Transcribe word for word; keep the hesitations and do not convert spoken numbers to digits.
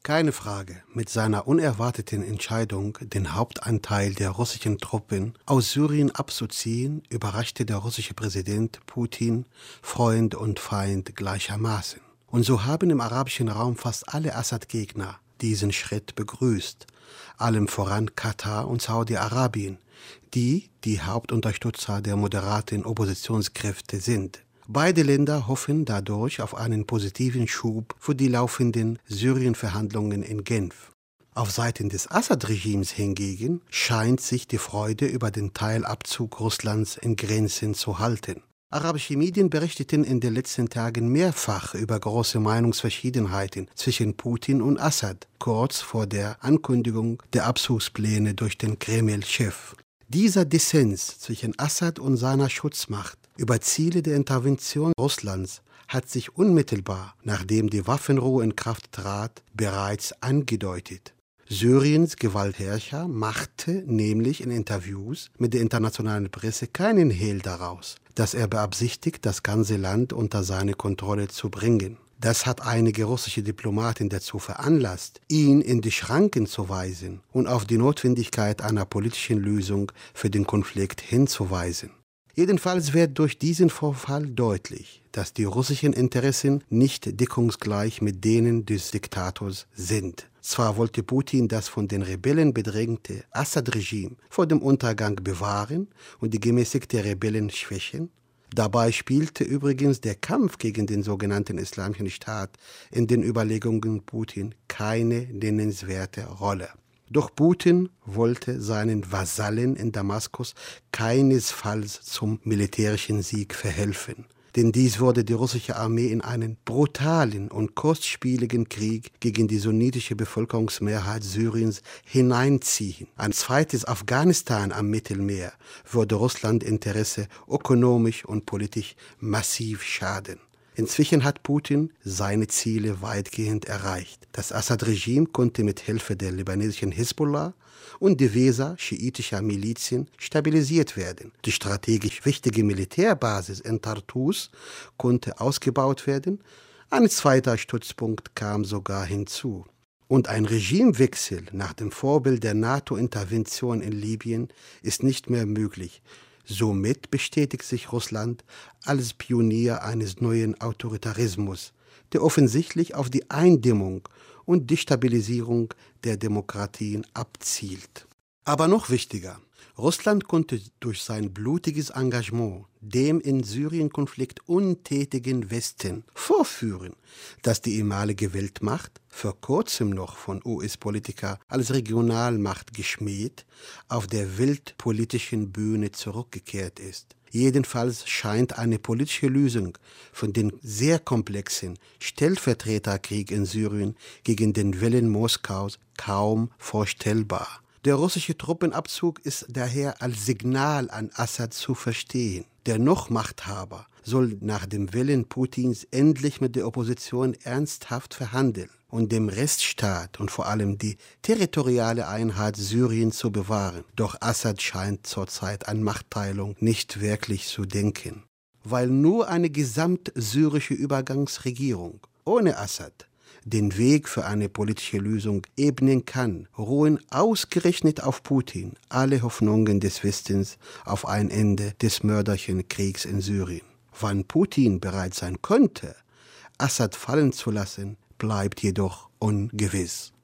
Keine Frage, mit seiner unerwarteten Entscheidung, den Hauptanteil der russischen Truppen aus Syrien abzuziehen, überraschte der russische Präsident Putin Freund und Feind gleichermaßen. Und so haben im arabischen Raum fast alle Assad-Gegner diesen Schritt begrüßt, allem voran Katar und Saudi-Arabien, die die Hauptunterstützer der moderaten Oppositionskräfte sind. Beide Länder hoffen dadurch auf einen positiven Schub für die laufenden Syrien-Verhandlungen in Genf. Auf Seiten des Assad-Regimes hingegen scheint sich die Freude über den Teilabzug Russlands in Grenzen zu halten. Arabische Medien berichteten in den letzten Tagen mehrfach über große Meinungsverschiedenheiten zwischen Putin und Assad, kurz vor der Ankündigung der Abzugspläne durch den Kreml-Chef. Dieser Dissens zwischen Assad und seiner Schutzmacht über Ziele der Intervention Russlands hat sich unmittelbar, nachdem die Waffenruhe in Kraft trat, bereits angedeutet. Syriens Gewaltherrscher machte nämlich in Interviews mit der internationalen Presse keinen Hehl daraus, dass er beabsichtigt, das ganze Land unter seine Kontrolle zu bringen. Das hat einige russische Diplomaten dazu veranlasst, ihn in die Schranken zu weisen und auf die Notwendigkeit einer politischen Lösung für den Konflikt hinzuweisen. Jedenfalls wird durch diesen Vorfall deutlich, dass die russischen Interessen nicht deckungsgleich mit denen des Diktators sind. Zwar wollte Putin das von den Rebellen bedrängte Assad-Regime vor dem Untergang bewahren und die gemäßigte Rebellen schwächen. Dabei spielte übrigens der Kampf gegen den sogenannten Islamischen Staat in den Überlegungen Putin keine nennenswerte Rolle. Doch Putin wollte seinen Vasallen in Damaskus keinesfalls zum militärischen Sieg verhelfen. Denn dies würde die russische Armee in einen brutalen und kostspieligen Krieg gegen die sunnitische Bevölkerungsmehrheit Syriens hineinziehen. Ein zweites Afghanistan am Mittelmeer würde Russland Interesse ökonomisch und politisch massiv schaden. Inzwischen hat Putin seine Ziele weitgehend erreicht. Das Assad-Regime konnte mit Hilfe der libanesischen Hisbollah und diverser schiitischer Milizen stabilisiert werden. Die strategisch wichtige Militärbasis in Tartus konnte ausgebaut werden. Ein zweiter Stützpunkt kam sogar hinzu. Und ein Regimewechsel nach dem Vorbild der NATO-Intervention in Libyen ist nicht mehr möglich. Somit bestätigt sich Russland als Pionier eines neuen Autoritarismus, der offensichtlich auf die Eindämmung und Destabilisierung der Demokratien abzielt. Aber noch wichtiger, Russland konnte durch sein blutiges Engagement dem in Syrien-Konflikt untätigen Westen vorführen, dass die ehemalige Weltmacht, vor kurzem noch von U S-Politikern als Regionalmacht geschmäht, auf der weltpolitischen Bühne zurückgekehrt ist. Jedenfalls scheint eine politische Lösung von dem sehr komplexen Stellvertreterkrieg in Syrien gegen den Willen Moskaus kaum vorstellbar. Der russische Truppenabzug ist daher als Signal an Assad zu verstehen. Der Noch-Machthaber soll nach dem Willen Putins endlich mit der Opposition ernsthaft verhandeln und dem Rechtsstaat und vor allem die territoriale Einheit Syriens zu bewahren. Doch Assad scheint zurzeit an Machtteilung nicht wirklich zu denken. Weil nur eine gesamtsyrische Übergangsregierung ohne Assad den Weg für eine politische Lösung ebnen kann, ruhen ausgerechnet auf Putin alle Hoffnungen des Westens auf ein Ende des mörderischen Kriegs in Syrien. Wann Putin bereit sein könnte, Assad fallen zu lassen, bleibt jedoch ungewiss.